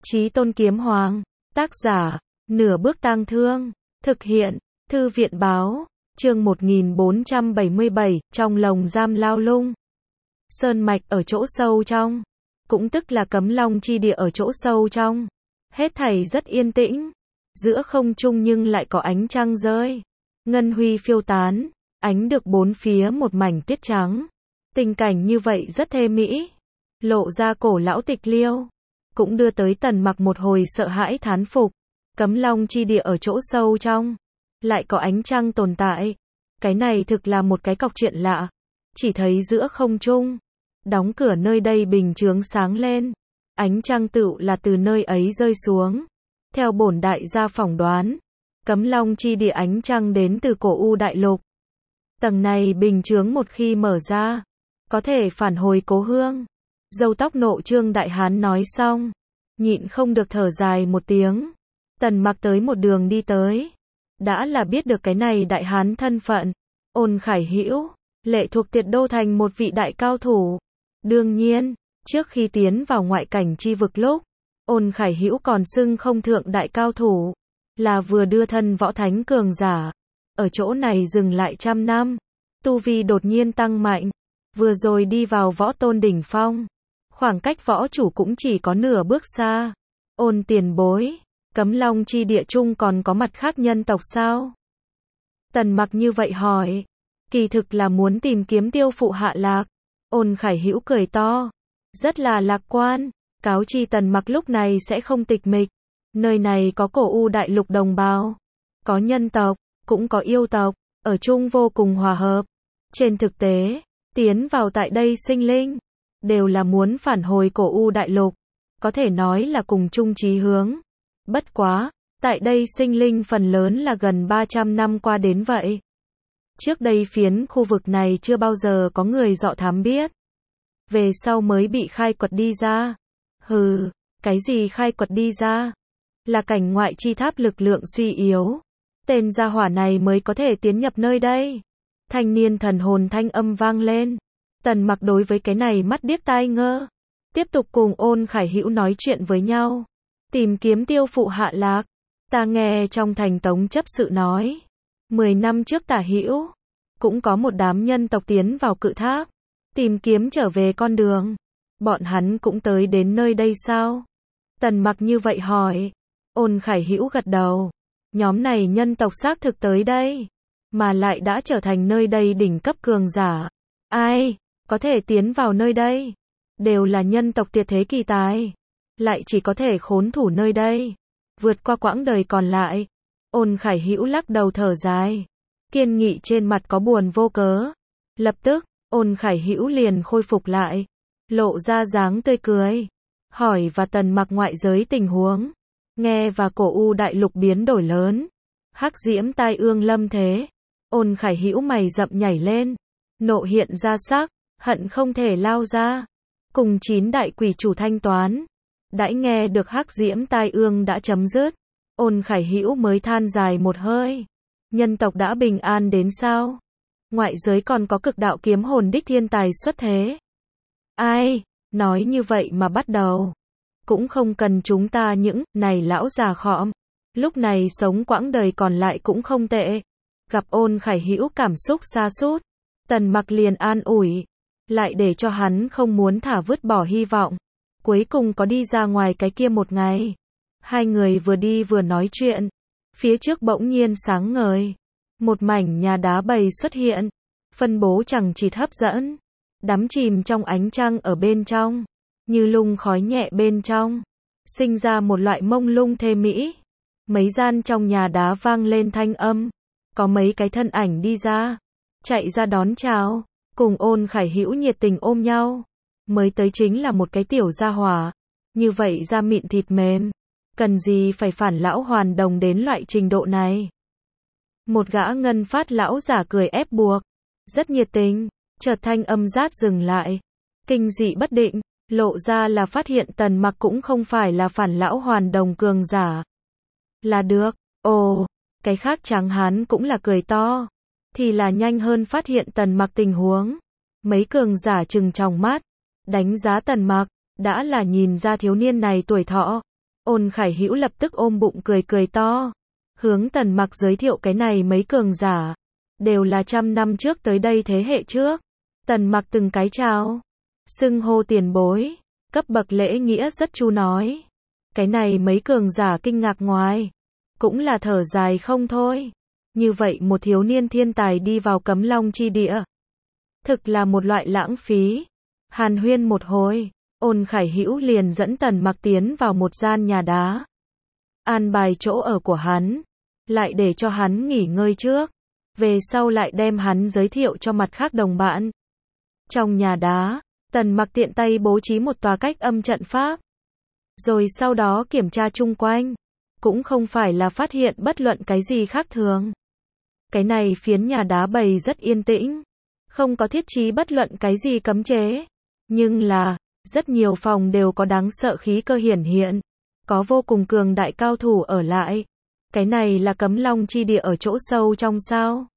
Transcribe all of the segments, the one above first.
Chí Tôn Kiếm Hoàng, tác giả, Nửa Bước Tang Thương, thực hiện, Thư viện báo, chương 1477, trong lồng giam lao lung. Sơn mạch ở chỗ sâu trong, cũng tức là Cấm Long chi địa ở chỗ sâu trong. Hết thảy rất yên tĩnh, giữa không trung nhưng lại có ánh trăng rơi. Ngân huy phiêu tán, ánh được bốn phía một mảnh tuyết trắng. Tình cảnh như vậy rất thê mỹ, lộ ra cổ lão tịch liêu, cũng đưa tới Tần Mặc một hồi sợ hãi thán phục. Cấm Long chi địa ở chỗ sâu trong, lại có ánh trăng tồn tại. Cái này thực là một cái cọc chuyện lạ. Chỉ thấy giữa không trung, đóng cửa nơi đây bình chướng sáng lên. Ánh trăng tựu là từ nơi ấy rơi xuống. Theo bổn đại gia phỏng đoán, Cấm Long chi địa ánh trăng đến từ cổ U đại lục. Tầng này bình chướng một khi mở ra, có thể phản hồi cố hương. Râu tóc nộ trương đại hán nói xong, nhịn không được thở dài một tiếng. Tần Mặc tới một đường đi tới, đã là biết được cái này đại hán thân phận. Ôn Khải Hữu, lệ thuộc Tiệt Đô thành một vị đại cao thủ. Đương nhiên, trước khi tiến vào ngoại cảnh chi vực lúc, Ôn Khải Hữu còn xưng không thượng đại cao thủ, là vừa đưa thân võ thánh cường giả. Ở chỗ này dừng lại trăm năm, tu vi đột nhiên tăng mạnh, vừa rồi đi vào võ tôn đỉnh phong, khoảng cách võ chủ cũng chỉ có nửa bước xa. Ôn tiền bối, Cấm Long chi địa chung còn có mặt khác nhân tộc sao? Tần Mặc như vậy hỏi, kỳ thực là muốn tìm kiếm tiêu phụ Hạ Lạc. Ôn Khải Hữu cười to, rất là lạc quan, cáo chi Tần Mặc lúc này sẽ không tịch mịch. Nơi này có cổ U đại lục đồng bào, có nhân tộc, cũng có yêu tộc, ở chung vô cùng hòa hợp. Trên thực tế, tiến vào tại đây sinh linh, đều là muốn phản hồi cổ U đại lục, có thể nói là cùng chung chí hướng. Bất quá, tại đây sinh linh phần lớn là gần 300 năm qua đến vậy. Trước đây phiến khu vực này chưa bao giờ có người dọ thám biết. Về sau mới bị khai quật đi ra. Hừ, cái gì khai quật đi ra? Là cảnh ngoại chi tháp lực lượng suy yếu. Tên gia hỏa này mới có thể tiến nhập nơi đây. Thanh niên thần hồn thanh âm vang lên. Tần Mặc đối với cái này mắt điếc tai ngơ. Tiếp tục cùng Ôn Khải Hữu nói chuyện với nhau. Tìm kiếm tiêu phụ Hạ Lạc. Ta nghe trong thành Tống chấp sự nói, 10 năm trước tả hữu, cũng có một đám nhân tộc tiến vào cự tháp, tìm kiếm trở về con đường. Bọn hắn cũng tới đến nơi đây sao? Tần Mặc như vậy hỏi. Ôn Khải Hữu gật đầu. Nhóm này nhân tộc xác thực tới đây, mà lại đã trở thành nơi đây đỉnh cấp cường giả. Ai có thể tiến vào nơi đây, đều là nhân tộc tuyệt thế kỳ tài, lại chỉ có thể khốn thủ nơi đây, vượt qua quãng đời còn lại. Ôn Khải Hữu lắc đầu thở dài, kiên nghị trên mặt có buồn vô cớ. Lập tức, Ôn Khải Hữu liền khôi phục lại, lộ ra dáng tươi cười, hỏi và Tần Mặc ngoại giới tình huống. Nghe và cổ U đại lục biến đổi lớn, hắc diễm tai ương lâm thế. Ôn Khải Hữu mày rậm nhảy lên, nộ hiện ra sắc, hận không thể lao ra, cùng 9 đại quỷ chủ thanh toán. Đãi nghe được hắc diễm tai ương đã chấm dứt, Ôn Khải Hữu mới than dài một hơi. Nhân tộc đã bình an đến sao? Ngoại giới còn có cực đạo kiếm hồn đích thiên tài xuất thế. Ai nói như vậy mà bắt đầu, cũng không cần chúng ta những này lão già khọm, lúc này sống quãng đời còn lại cũng không tệ. Gặp Ôn Khải Hữu cảm xúc sa sút, Tần Mặc liền an ủi, lại để cho hắn không muốn thả vứt bỏ hy vọng. Cuối cùng có đi ra ngoài cái kia một ngày. Hai người vừa đi vừa nói chuyện, phía trước bỗng nhiên sáng ngời, một mảnh nhà đá bầy xuất hiện, phân bố chằng chịt hấp dẫn, đắm chìm trong ánh trăng ở bên trong, như lung khói nhẹ bên trong, sinh ra một loại mông lung thê mỹ. Mấy gian trong nhà đá vang lên thanh âm, có mấy cái thân ảnh đi ra, chạy ra đón chào, cùng Ôn Khải Hữu nhiệt tình ôm nhau. Mới tới chính là một cái tiểu gia hỏa, như vậy da mịn thịt mềm, cần gì phải phản lão hoàn đồng đến loại trình độ này. Một gã ngân phát lão giả cười ép buộc, rất nhiệt tình. Chợt thanh âm rát dừng lại, kinh dị bất định, lộ ra là phát hiện Tần Mặc cũng không phải là phản lão hoàn đồng cường giả. Là được. Ồ, cái khác tráng hán cũng là cười to, thì là nhanh hơn phát hiện Tần Mặc tình huống. Mấy cường giả trừng tròng mắt, đánh giá Tần Mặc, đã là nhìn ra thiếu niên này tuổi thọ Ôn Khải Hữu lập tức ôm bụng cười cười to, hướng Tần Mặc giới thiệu cái này mấy cường giả, đều là 100 năm trước tới đây thế hệ trước. Tần Mặc từng cái chào, xưng hô tiền bối, cấp bậc lễ nghĩa rất chu nói. Cái này mấy cường giả kinh ngạc ngoài, cũng là thở dài không thôi. Như vậy một thiếu niên thiên tài đi vào Cấm Long chi địa, thực là một loại lãng phí. Hàn huyên một hồi, Ôn Khải Hữu liền dẫn Tần Mặc tiến vào một gian nhà đá, an bài chỗ ở của hắn, lại để cho hắn nghỉ ngơi trước, về sau lại đem hắn giới thiệu cho mặt khác đồng bạn. Trong nhà đá, Tần Mặc tiện tay bố trí một tòa cách âm trận pháp, rồi sau đó kiểm tra chung quanh, cũng không phải là phát hiện bất luận cái gì khác thường. Cái này phiến nhà đá bầy rất yên tĩnh, không có thiết trí bất luận cái gì cấm chế, nhưng là, rất nhiều phòng đều có đáng sợ khí cơ hiển hiện, có vô cùng cường đại cao thủ ở lại. Cái này là Cấm Long chi địa ở chỗ sâu trong sao?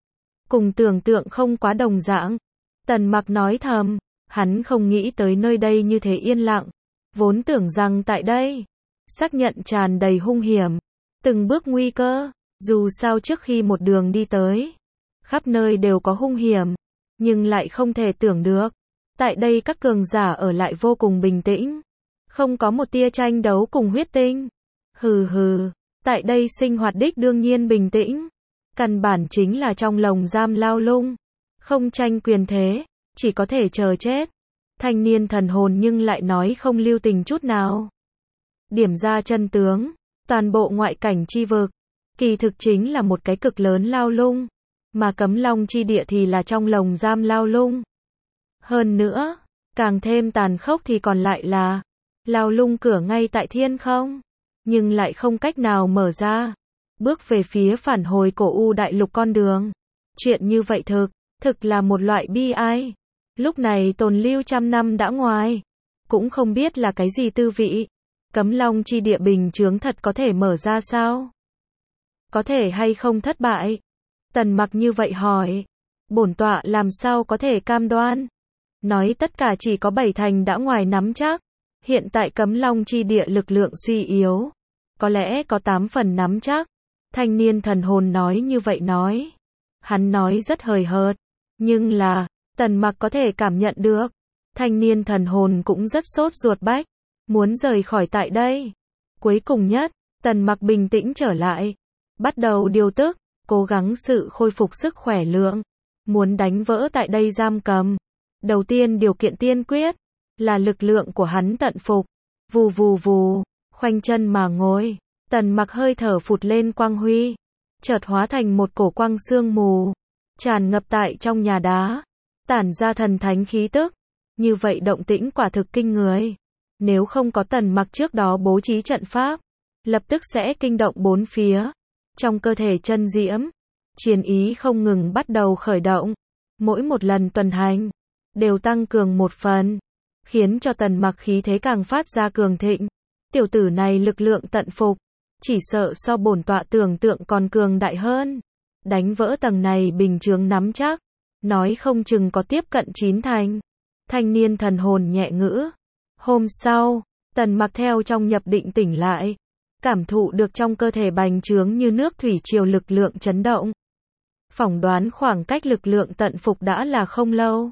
Cùng tưởng tượng không quá đồng dạng. Tần Mặc nói thầm, hắn không nghĩ tới nơi đây như thế yên lặng, vốn tưởng rằng tại đây, xác nhận tràn đầy hung hiểm, từng bước nguy cơ, dù sao trước khi một đường đi tới, khắp nơi đều có hung hiểm, nhưng lại không thể tưởng được, tại đây các cường giả ở lại vô cùng bình tĩnh, không có một tia tranh đấu cùng huyết tinh. Hừ hừ, tại đây sinh hoạt đích đương nhiên bình tĩnh, căn bản chính là trong lồng giam lao lung, không tranh quyền thế, chỉ có thể chờ chết. Thanh niên thần hồn nhưng lại nói không lưu tình chút nào. Điểm ra chân tướng, toàn bộ ngoại cảnh chi vực, kỳ thực chính là một cái cực lớn lao lung, mà Cấm Long chi địa thì là trong lồng giam lao lung. Hơn nữa, càng thêm tàn khốc thì còn lại là, lao lung cửa ngay tại thiên không, nhưng lại không cách nào mở ra, bước về phía phản hồi cổ U đại lục con đường. Chuyện như vậy thực là một loại bi ai. Lúc này tồn lưu 100 năm đã ngoài, cũng không biết là cái gì tư vị. Cấm Long chi địa bình chướng thật có thể mở ra sao? Có thể hay không thất bại? Tần Mặc như vậy hỏi. Bổn tọa làm sao có thể cam đoan? Nói tất cả chỉ có 7 thành đã ngoài nắm chắc. Hiện tại Cấm Long chi địa lực lượng suy yếu, có lẽ có 8 phần nắm chắc. Thanh niên thần hồn nói như vậy nói. Hắn nói rất hời hợt, nhưng là, Tần Mặc có thể cảm nhận được, thanh niên thần hồn cũng rất sốt ruột bách, muốn rời khỏi tại đây. Cuối cùng nhất, Tần Mặc bình tĩnh trở lại, bắt đầu điều tức, cố gắng sự khôi phục sức khỏe lượng, muốn đánh vỡ tại đây giam cầm. Đầu tiên điều kiện tiên quyết là lực lượng của hắn tận phục. Vù vù vù, khoanh chân mà ngồi, Tần Mặc hơi thở phụt lên quang huy, chợt hóa thành một cổ quang sương mù, tràn ngập tại trong nhà đá, tản ra thần thánh khí tức. Như vậy động tĩnh quả thực kinh người. Nếu không có Tần Mặc trước đó bố trí trận pháp, lập tức sẽ kinh động bốn phía. Trong cơ thể chân diễm, chiến ý không ngừng bắt đầu khởi động. Mỗi một lần tuần hành, đều tăng cường một phần, khiến cho Tần Mặc khí thế càng phát ra cường thịnh. Tiểu tử này lực lượng tận phục, chỉ sợ so bổn tọa tưởng tượng còn cường đại hơn. Đánh vỡ tầng này bình chướng nắm chắc, nói không chừng có tiếp cận 9 thành. Thanh niên thần hồn nhẹ ngữ. Hôm sau, Tần Mặc theo trong nhập định tỉnh lại, cảm thụ được trong cơ thể bành trướng như nước thủy triều lực lượng chấn động. Phỏng đoán khoảng cách lực lượng tận phục đã là không lâu.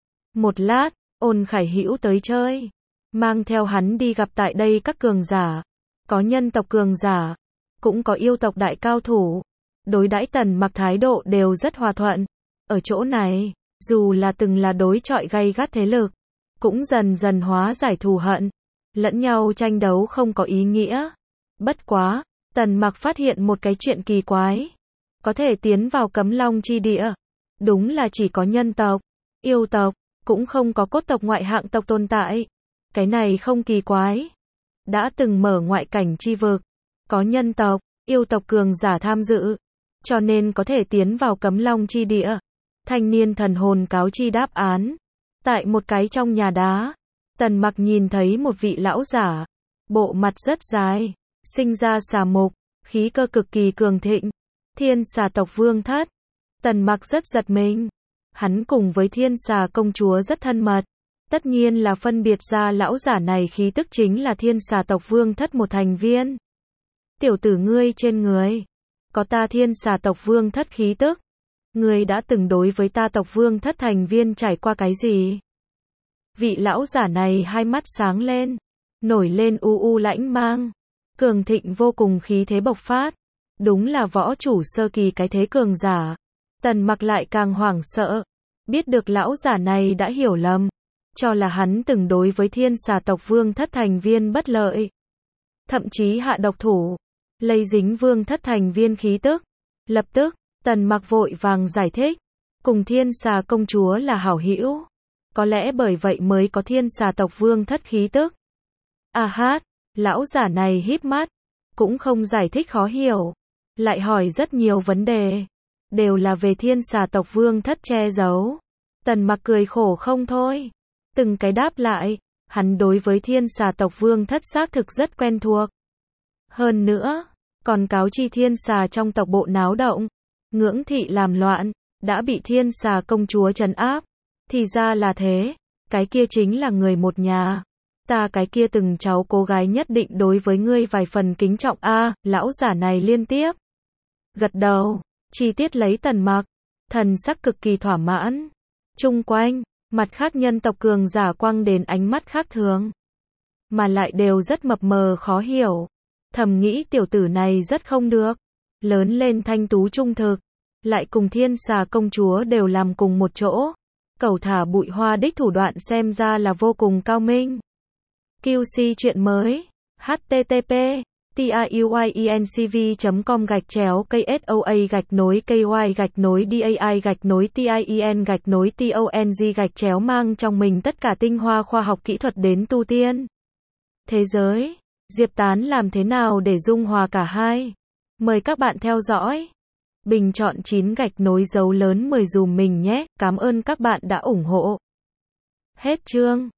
Một lát, Ôn Khải Hữu tới chơi, mang theo hắn đi gặp tại đây các cường giả, có nhân tộc cường giả, cũng có yêu tộc đại cao thủ. Đối đãi Tần Mặc thái độ đều rất hòa thuận. Ở chỗ này, dù là từng là đối chọi gay gắt thế lực, cũng dần dần hóa giải thù hận, lẫn nhau tranh đấu không có ý nghĩa. Bất quá, Tần Mặc phát hiện một cái chuyện kỳ quái, có thể tiến vào Cấm Long chi địa, đúng là chỉ có nhân tộc, yêu tộc, cũng không có cốt tộc ngoại hạng tộc tồn tại. Cái này không kỳ quái. Đã từng mở ngoại cảnh chi vực, có nhân tộc, yêu tộc cường giả tham dự, cho nên có thể tiến vào Cấm Long chi địa. Thanh niên thần hồn cáo chi đáp án. Tại một cái trong nhà đá, Tần Mặc nhìn thấy một vị lão giả, bộ mặt rất dài, sinh ra xà mục, khí cơ cực kỳ cường thịnh, Thiên Xà tộc vương thất. Tần Mặc rất giật mình. Hắn cùng với Thiên Xà công chúa rất thân mật, Tất nhiên là phân biệt ra lão giả này khí tức chính là Thiên Xà tộc Vương Thất một thành viên. Tiểu tử ngươi trên người, có ta Thiên Xà tộc Vương Thất khí tức. Ngươi đã từng đối với ta tộc Vương Thất thành viên trải qua cái gì? Vị lão giả này hai mắt sáng lên, nổi lên u u lãnh mang, cường thịnh vô cùng khí thế bộc phát. Đúng là võ chủ sơ kỳ cái thế cường giả. Tần Mặc lại càng hoảng sợ, biết được lão giả này đã hiểu lầm, cho là hắn từng đối với Thiên Xà tộc Vương Thất thành viên bất lợi, thậm chí hạ độc thủ, lây dính Vương Thất thành viên khí tức. Lập tức, Tần Mặc vội vàng giải thích, cùng Thiên Xà công chúa là hảo hữu, có lẽ bởi vậy mới có Thiên Xà tộc Vương Thất khí tức. A hát, lão giả này híp mắt, cũng không giải thích khó hiểu, lại hỏi rất nhiều vấn đề, đều là về Thiên Xà tộc Vương Thất che giấu. Tần Mặc cười khổ không thôi, từng cái đáp lại, hắn đối với Thiên Xà tộc Vương Thất xác thực rất quen thuộc. Hơn nữa, còn cáo chi Thiên Xà trong tộc bộ náo động, ngưỡng thị làm loạn, đã bị Thiên Xà công chúa trấn áp. Thì ra là thế, cái kia chính là người một nhà. Ta cái kia từng cháu cô gái nhất định đối với ngươi vài phần kính trọng a. Lão giả này liên tiếp gật đầu, chi tiết lấy Tần Mặc, thần sắc cực kỳ thỏa mãn. Chung quanh, mặt khác nhân tộc cường giả quăng đến ánh mắt khác thường, mà lại đều rất mập mờ khó hiểu. Thầm nghĩ tiểu tử này rất không được, lớn lên thanh tú trung thực, lại cùng Thiên Xà công chúa đều làm cùng một chỗ. Cẩu thả bụi hoa đích thủ đoạn xem ra là vô cùng cao minh. QC chuyện mới. http tiyuincv.com/KSOA-KY-DAI-TIEN-TONG mang trong mình tất cả tinh hoa khoa học kỹ thuật đến tu tiên thế giới. Diệp Tán làm thế nào để dung hòa cả hai? Mời các bạn theo dõi. Bình chọn 9 dấu lớn 10 dùm mình nhé. Cảm ơn các bạn đã ủng hộ. Hết chương.